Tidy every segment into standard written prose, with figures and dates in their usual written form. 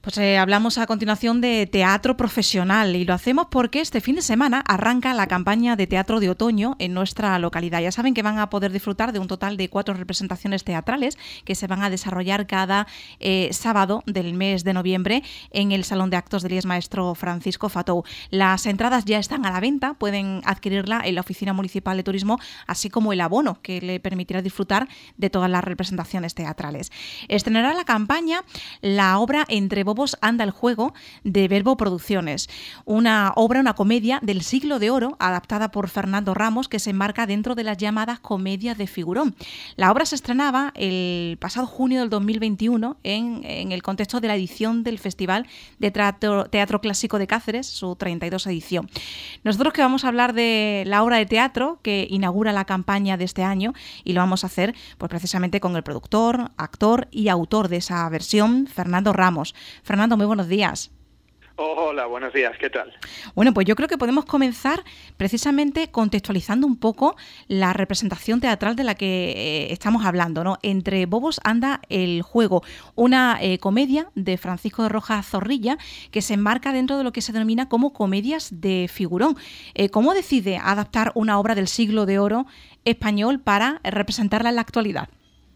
Pues hablamos a continuación de teatro profesional y lo hacemos porque este fin de semana arranca la campaña de teatro de otoño en nuestra localidad. Ya saben que van a poder disfrutar de un total de 4 representaciones teatrales que se van a desarrollar cada sábado del mes de noviembre en el Salón de Actos del IES Maestro Francisco Fatou. Las entradas ya están a la venta, pueden adquirirla en la Oficina Municipal de Turismo, así como el abono que le permitirá disfrutar de todas las representaciones teatrales. Estrenará la campaña la obra Entre Bobos anda el juego de Verbo Producciones, una comedia del siglo de oro adaptada por Fernando Ramos que se enmarca dentro de las llamadas comedias de figurón. La obra se estrenaba el pasado junio del 2021 en el contexto de la edición del Festival de Teatro Clásico de Cáceres, su 32 edición. Nosotros que vamos a hablar de la obra de teatro que inaugura la campaña de este año y lo vamos a hacer pues precisamente con el productor, actor y autor de esa versión, Fernando Ramos. Fernando, muy buenos días. Hola, buenos días, ¿qué tal? Bueno, pues yo creo que podemos comenzar precisamente contextualizando un poco la representación teatral de la que estamos hablando, ¿no? Entre Bobos anda el juego, una comedia de Francisco de Rojas Zorrilla que se enmarca dentro de lo que se denomina como comedias de figurón. ¿Cómo decide adaptar una obra del siglo de oro español para representarla en la actualidad?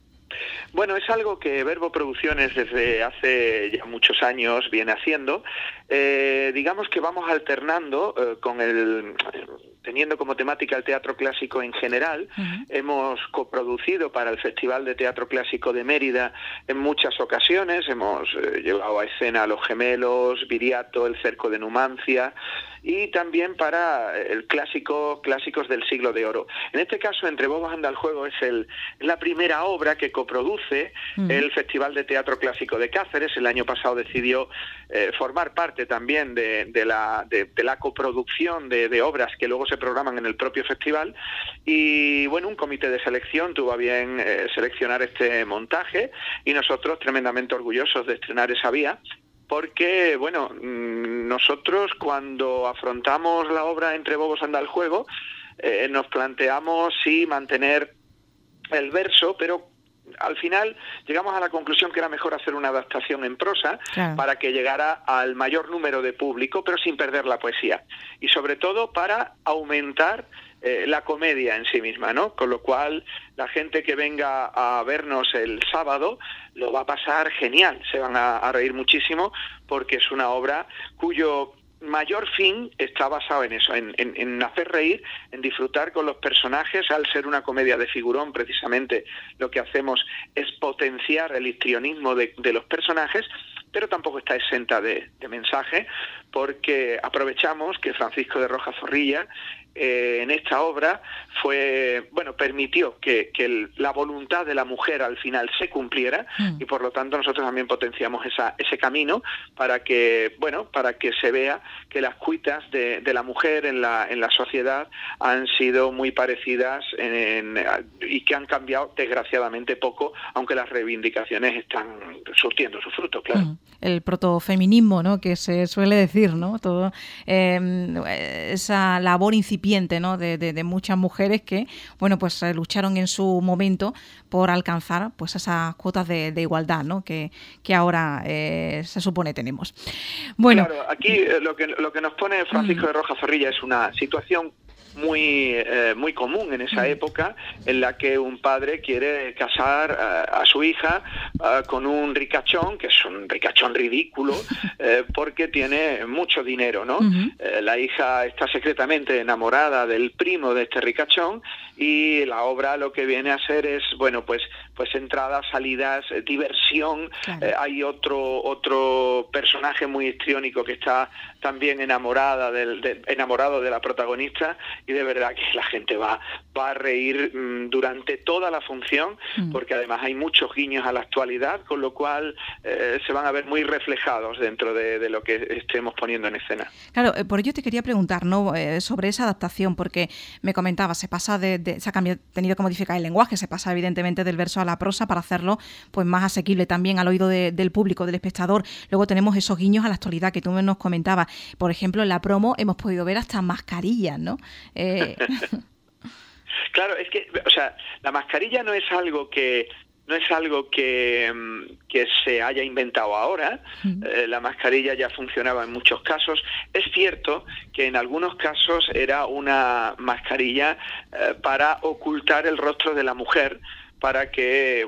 Bueno, es algo que Verbo Producciones desde hace ya muchos años viene haciendo. Digamos que vamos alternando teniendo como temática el teatro clásico en general. Uh-huh. Hemos coproducido para el Festival de Teatro Clásico de Mérida en muchas ocasiones. Hemos llevado a escena a Los Gemelos, Viriato, El Cerco de Numancia y también para el clásicos del siglo de oro. En este caso, Entre Bobos anda el juego es la primera obra que coproduce el Festival de Teatro Clásico de Cáceres. El año pasado decidió formar parte también de la coproducción de obras que luego se programan en el propio festival y bueno, un comité de selección tuvo a bien seleccionar este montaje y nosotros tremendamente orgullosos de estrenar esa vía. Porque, bueno, nosotros cuando afrontamos la obra Entre Bobos anda el juego, nos planteamos sí mantener el verso, pero al final llegamos a la conclusión que era mejor hacer una adaptación en prosa, claro, para que llegara al mayor número de público, pero sin perder la poesía. Y sobre todo para aumentar la comedia en sí misma, ¿no? Con lo cual, la gente que venga a vernos el sábado lo va a pasar genial, se van a reír muchísimo, porque es una obra cuyo mayor fin está basado en eso, en hacer reír, en disfrutar con los personajes. Al ser una comedia de figurón, precisamente lo que hacemos es potenciar el histrionismo de los personajes, pero tampoco está exenta de mensaje, porque aprovechamos que Francisco de Rojas Zorrilla en esta obra permitió que la voluntad de la mujer al final se cumpliera y por lo tanto nosotros también potenciamos ese camino para que se vea que las cuitas de la mujer en la sociedad han sido muy parecidas y que han cambiado desgraciadamente poco, aunque las reivindicaciones están surtiendo su fruto, claro. El protofeminismo, ¿no?, que se suele decir, ¿no? Todo esa labor incipiente, ¿no?, de muchas mujeres que, bueno, pues lucharon en su momento por alcanzar pues esas cuotas de igualdad, ¿no?, que ahora se supone tenemos. Bueno, claro, aquí lo que nos pone Francisco de Rojas Zorrilla es una situación muy común en esa época, en la que un padre quiere casar a su hija con un ricachón, que es un ricachón ridículo, porque tiene mucho dinero, ¿no? La hija está secretamente enamorada del primo de este ricachón y la obra lo que viene a ser es, bueno, pues entradas, salidas, diversión. Claro. Hay otro personaje muy histriónico que está también enamorado de la protagonista, y de verdad que la gente va a reír durante toda la función, porque además hay muchos guiños a la actualidad, con lo cual se van a ver muy reflejados dentro de lo que estemos poniendo en escena. Claro, por ello te quería preguntar, ¿no?, sobre esa adaptación, porque me comentaba, se ha tenido que modificar el lenguaje, se pasa evidentemente del verso a la prosa para hacerlo pues más asequible también al oído del público, del espectador. Luego tenemos esos guiños a la actualidad que tú nos comentabas. Por ejemplo, en la promo hemos podido ver hasta mascarillas, ¿no? Claro, es que, o sea, la mascarilla no es algo que no es algo que se haya inventado ahora. La mascarilla ya funcionaba en muchos casos. Es cierto que en algunos casos era una mascarilla para ocultar el rostro de la mujer, para que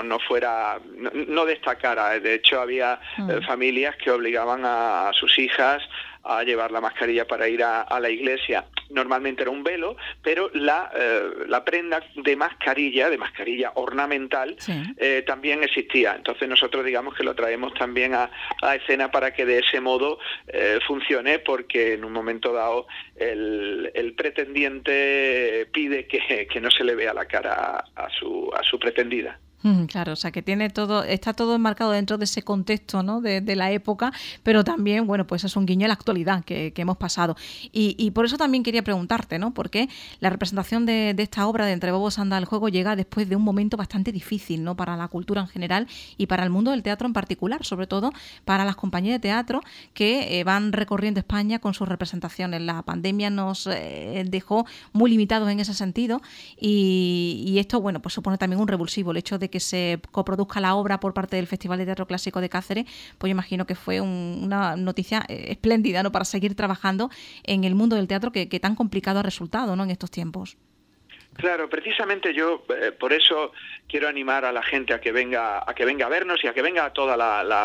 no destacara. De hecho, había familias que obligaban a sus hijas a llevar la mascarilla para ir a la iglesia. Normalmente era un velo, pero la prenda de mascarilla ornamental, sí, también existía. Entonces nosotros digamos que lo traemos también a escena para que de ese modo funcione, porque en un momento dado el pretendiente pide que no se le vea la cara a su pretendida. Claro, o sea que está todo enmarcado dentro de ese contexto, ¿no? de la época, pero también, bueno, pues es un guiño a la actualidad que hemos pasado. Y por eso también quería preguntarte, ¿no? Porque la representación de esta obra de Entre Bobos anda el juego llega después de un momento bastante difícil, ¿no? Para la cultura en general y para el mundo del teatro en particular, sobre todo para las compañías de teatro que van recorriendo España con sus representaciones. La pandemia nos dejó muy limitados en ese sentido y esto, bueno, pues supone también un revulsivo. El hecho de que se coproduzca la obra por parte del Festival de Teatro Clásico de Cáceres, pues yo imagino que fue una noticia espléndida, ¿no? Para seguir trabajando en el mundo del teatro que tan complicado ha resultado, ¿no? En estos tiempos. Claro, precisamente yo por eso quiero animar a la gente a que venga a vernos y a que venga a toda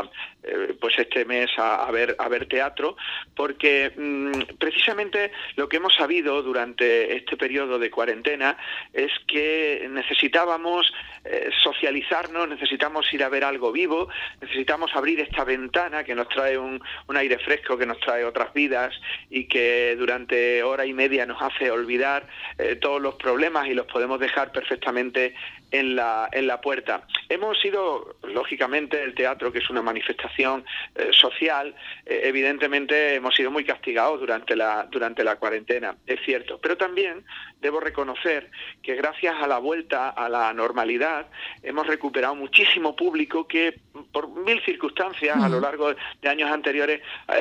pues este mes a ver teatro, porque precisamente lo que hemos sabido durante este periodo de cuarentena es que necesitábamos socializarnos, necesitamos ir a ver algo vivo, necesitamos abrir esta ventana que nos trae un aire fresco, que nos trae otras vidas y que durante hora y media nos hace olvidar todos los problemas y los podemos dejar perfectamente en la puerta. Hemos sido, lógicamente, el teatro, que es una manifestación social, evidentemente hemos sido muy castigados durante la cuarentena, es cierto, pero también debo reconocer que gracias a la vuelta a la normalidad hemos recuperado muchísimo público que por mil circunstancias a lo largo de años anteriores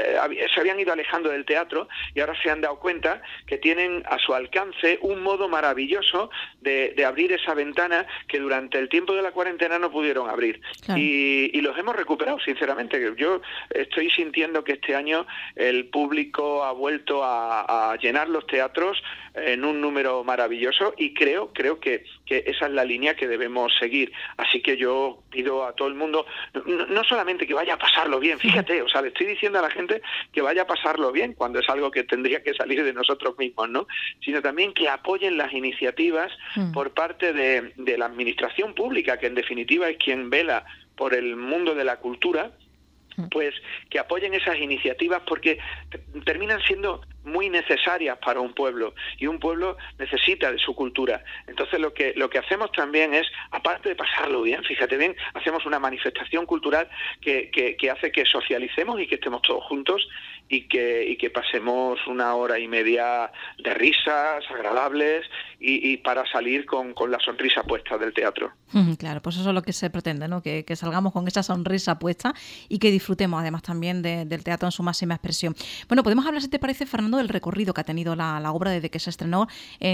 se habían ido alejando del teatro y ahora se han dado cuenta que tienen a su alcance un modo maravilloso de abrir esa ventana que durante el tiempo de la cuarentena no pudieron abrir. Claro. Y los hemos recuperado, sinceramente. Yo estoy sintiendo que este año el público ha vuelto a llenar los teatros en un número maravilloso y creo que esa es la línea que debemos seguir. Así que yo pido a todo el mundo, no solamente que vaya a pasarlo bien, fíjate, o sea, le estoy diciendo a la gente que vaya a pasarlo bien cuando es algo que tendría que salir de nosotros mismos, ¿no? Sino también que apoyen las iniciativas por parte de la administración pública, que en definitiva es quien vela por el mundo de la cultura, pues que apoyen esas iniciativas porque terminan siendo muy necesarias para un pueblo y un pueblo necesita de su cultura. Entonces lo que hacemos también es, aparte de pasarlo bien, fíjate bien, hacemos una manifestación cultural que hace que socialicemos y que estemos todos juntos y que pasemos una hora y media de risas agradables y para salir con la sonrisa puesta del teatro. Claro, pues eso es lo que se pretende, ¿no? Que salgamos con esa sonrisa puesta y que disfrutemos además también del teatro en su máxima expresión. Bueno, podemos hablar, si te parece, Fernando, del recorrido que ha tenido la obra desde que se estrenó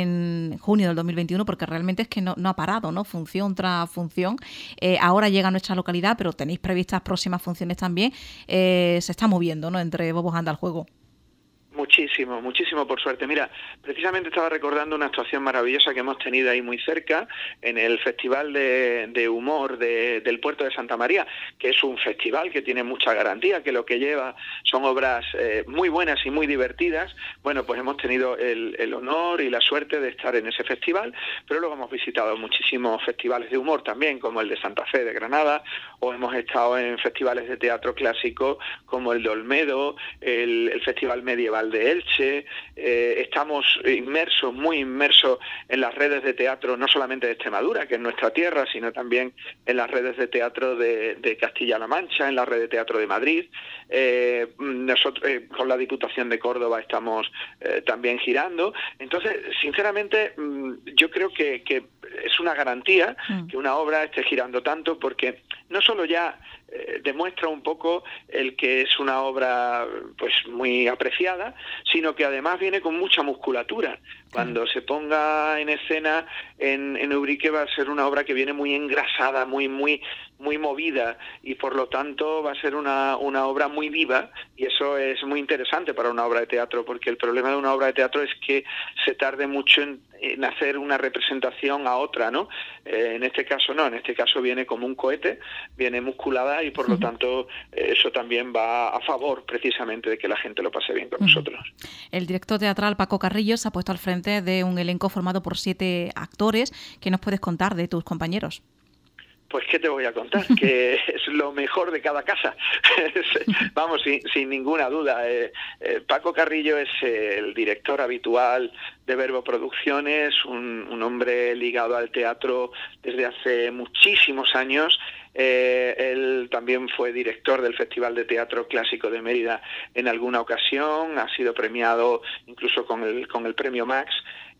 en junio del 2021, porque realmente es que no ha parado, ¿no? Función tras función. Ahora llega a nuestra localidad, pero tenéis previstas próximas funciones también. Se está moviendo, ¿no? Entre Bobos anda el juego. Muchísimo por suerte. Mira, precisamente estaba recordando una actuación maravillosa que hemos tenido ahí muy cerca, en el Festival de Humor del Puerto de Santa María, que es un festival que tiene mucha garantía, que lo que lleva son obras muy buenas y muy divertidas. Bueno, pues hemos tenido el honor y la suerte de estar en ese festival, pero luego hemos visitado muchísimos festivales de humor también, como el de Santa Fe de Granada, o hemos estado en festivales de teatro clásico como el de Olmedo, el Festival Medieval de Elche. Estamos muy inmersos en las redes de teatro, no solamente de Extremadura, que es nuestra tierra, sino también en las redes de teatro de Castilla-La Mancha, en la red de teatro de Madrid. Nosotros con la Diputación de Córdoba estamos también girando. Entonces, sinceramente, yo creo que es una garantía que una obra esté girando tanto, porque no solo ya demuestra un poco el que es una obra pues muy apreciada, sino que además viene con mucha musculatura. Cuando se ponga en escena en Ubrique va a ser una obra que viene muy engrasada, muy movida, y por lo tanto va a ser una obra muy viva, y eso es muy interesante para una obra de teatro, porque el problema de una obra de teatro es que se tarde mucho en hacer una representación a otra, ¿no? En este caso no, en este caso viene como un cohete, viene musculada, y por lo tanto eso también va a favor precisamente de que la gente lo pase bien con nosotros. El director teatral Paco Carrillo se ha puesto al frente de un elenco formado por 7 actores. ¿Qué nos puedes contar de tus compañeros? Pues qué te voy a contar, que es lo mejor de cada casa. Vamos, sin ninguna duda. Paco Carrillo es el director habitual de Verbo Producciones, un hombre ligado al teatro desde hace muchísimos años. Él también fue director del Festival de Teatro Clásico de Mérida en alguna ocasión, ha sido premiado incluso con el premio Max.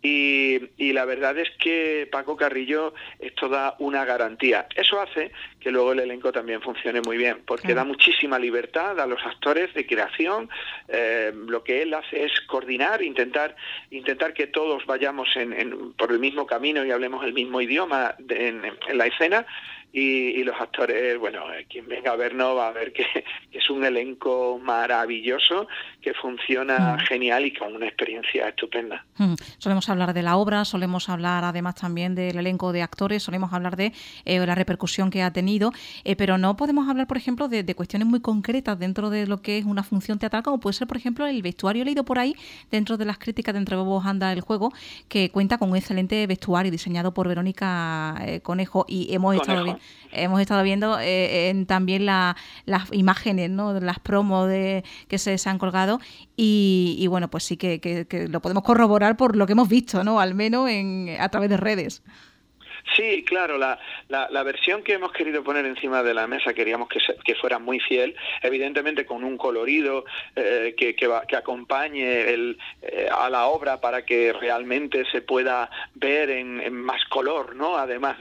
Y la verdad es que Paco Carrillo es toda una garantía. Eso hace que luego el elenco también funcione muy bien, porque da muchísima libertad a los actores de creación. Lo que él hace es coordinar, intentar que todos vayamos por el mismo camino y hablemos el mismo idioma en la escena. Y los actores, bueno, quien venga a vernos va a ver que es un elenco maravilloso, que funciona genial y con una experiencia estupenda. Solemos hablar de la obra, solemos hablar además también del elenco de actores, solemos hablar de la repercusión que ha tenido, pero no podemos hablar, por ejemplo, de cuestiones muy concretas dentro de lo que es una función teatral, como puede ser, por ejemplo, el vestuario. He leído por ahí, dentro de las críticas de Entre Bobos anda el juego, que cuenta con un excelente vestuario diseñado por Verónica Conejo, y hemos estado viendo también las imágenes, ¿no?, de las promos que se han colgado, y bueno, pues sí que lo podemos corroborar por lo que hemos visto, ¿no?, al menos a través de redes. Sí, claro, la versión que hemos querido poner encima de la mesa queríamos que fuera muy fiel, evidentemente con un colorido que acompañe a la obra para que realmente se pueda ver en más color, ¿no? Además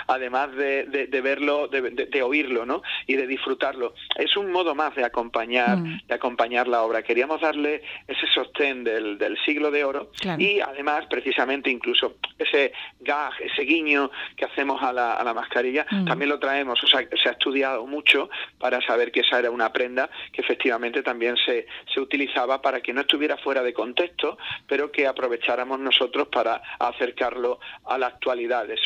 de verlo, de oírlo, ¿no?, y de disfrutarlo. Es un modo más de acompañar la obra. Queríamos darle ese sostén del siglo de oro, claro. Y además, precisamente, incluso ese gag, ese guiño que hacemos a la mascarilla, también lo traemos. O sea, se ha estudiado mucho para saber que esa era una prenda que efectivamente también se utilizaba para que no estuviera fuera de contexto, pero que aprovecháramos nosotros para acercarlo a la actualidad. Es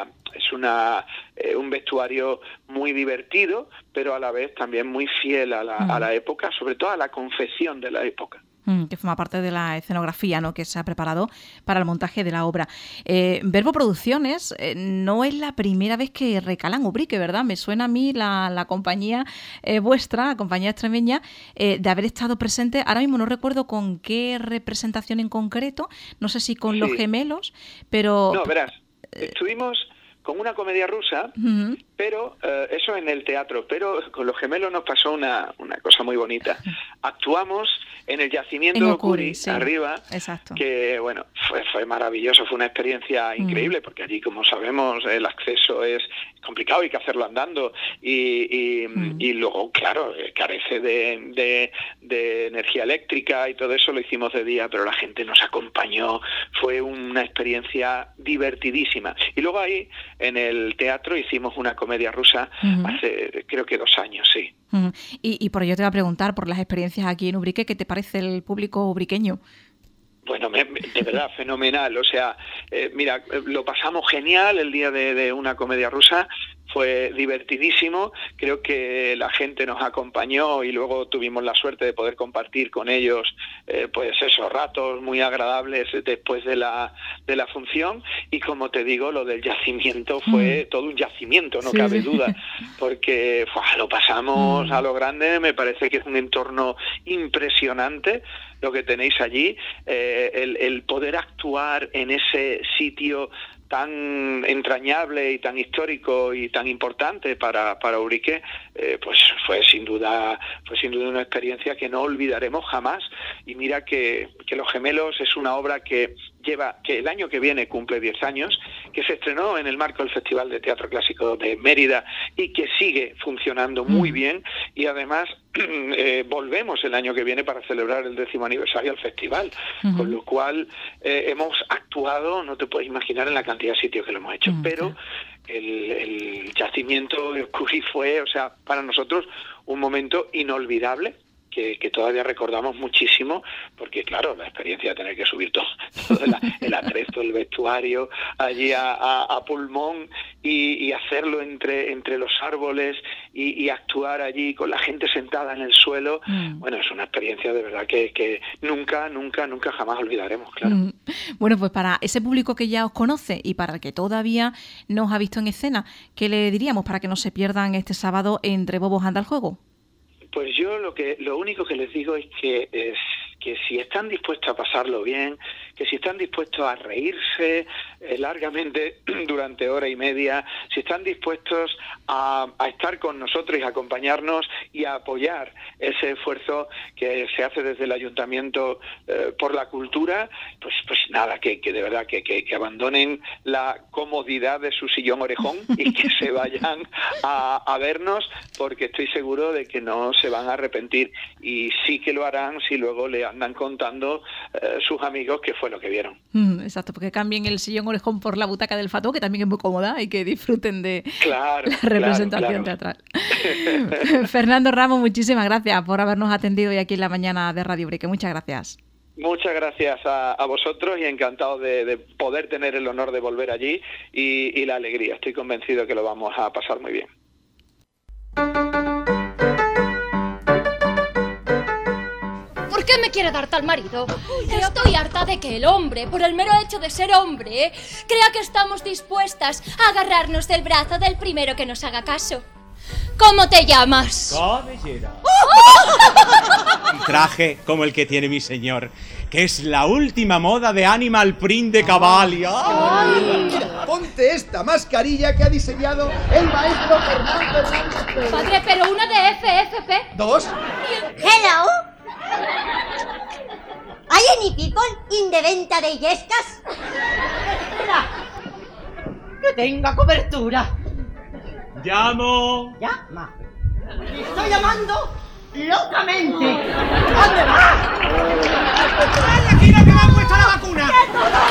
un vestuario muy divertido, pero a la vez también muy fiel a la época, sobre todo a la confección de la época. Que forma parte de la escenografía, ¿no?, que se ha preparado para el montaje de la obra. Verbo Producciones no es la primera vez que recalan Ubrique, ¿verdad? Me suena a mí la compañía vuestra, la compañía extremeña, de haber estado presente. Ahora mismo no recuerdo con qué representación en concreto, no sé si con Los Gemelos, pero... No, verás, estuvimos con una comedia rusa, pero eso en el teatro, pero con Los Gemelos nos pasó una cosa muy bonita. Actuamos en el yacimiento de Ocuri, sí, arriba, exacto. Que bueno, fue maravilloso, fue una experiencia increíble, porque allí, como sabemos, el acceso es complicado, hay que hacerlo andando, y luego, claro, carece de energía eléctrica, y todo eso lo hicimos de día, pero la gente nos acompañó, fue una experiencia divertidísima. Y luego ahí, en el teatro, hicimos una comedia rusa hace, creo que 2 años, sí. Y por ello te voy a preguntar por las experiencias aquí en Ubrique, ¿qué te parece el público ubriqueño? Bueno, de verdad, fenomenal. O sea, mira, lo pasamos genial el día de una comedia rusa. Fue divertidísimo, creo que la gente nos acompañó y luego tuvimos la suerte de poder compartir con ellos pues esos ratos muy agradables después de la función, y como te digo, lo del yacimiento fue todo un yacimiento, no cabe duda, porque lo pasamos a lo grande. Me parece que es un entorno impresionante lo que tenéis allí, el poder actuar en ese sitio tan entrañable y tan histórico y tan importante para Ubrique, pues fue sin duda una experiencia que no olvidaremos jamás. Y mira que Los Gemelos es una obra que el año que viene cumple 10 años, que se estrenó en el marco del Festival de Teatro Clásico de Mérida y que sigue funcionando muy bien, y además volvemos el año que viene para celebrar el 10º aniversario del festival, con lo cual hemos actuado, no te puedes imaginar en la cantidad de sitios que lo hemos hecho, pero el yacimiento de Oscuri fue, o sea, para nosotros un momento inolvidable, que todavía recordamos muchísimo, porque claro, la experiencia de tener que subir todo el atrezo, el vestuario allí a pulmón y hacerlo entre los árboles y actuar allí con la gente sentada en el suelo, bueno, es una experiencia de verdad que nunca jamás olvidaremos, claro. Bueno, pues para ese público que ya os conoce y para el que todavía no os ha visto en escena, ¿qué le diríamos para que no se pierdan este sábado Entre Bobos anda el juego? Pues yo lo único que les digo es que si están dispuestos a pasarlo bien, que si están dispuestos a reírse largamente durante hora y media, si están dispuestos a estar con nosotros y a acompañarnos y a apoyar ese esfuerzo que se hace desde el Ayuntamiento por la cultura, pues nada, que de verdad que abandonen la comodidad de su sillón orejón y que se vayan a vernos, porque estoy seguro de que no se van a arrepentir, y sí que lo harán si luego le andan contando sus amigos qué fue lo que vieron. Exacto, porque cambien el sillón orejón por la butaca del Fató, que también es muy cómoda, y que disfruten de la representación teatral. Fernando Ramos, muchísimas gracias por habernos atendido hoy aquí en la mañana de Radio Ubrique. Muchas gracias. Muchas gracias a vosotros, y encantado de poder tener el honor de volver allí y la alegría. Estoy convencido que lo vamos a pasar muy bien. ¿Por qué me quiere dar tal marido? Estoy harta de que el hombre, por el mero hecho de ser hombre, crea que estamos dispuestas a agarrarnos del brazo del primero que nos haga caso. ¿Cómo te llamas? Cabellera. Un traje como el que tiene mi señor, que es la última moda de Animal Print de Cavalli. Mira, ponte esta mascarilla que ha diseñado el maestro Fernando Hernández. Padre, pero una de FFP. 2. Hello. ¿Hay any people in the venta de yescas? Que tenga cobertura. ¡Llamo! Llama. Estoy llamando locamente. ¿Dónde va? ¡Ay, aquí no me han puesto la vacuna!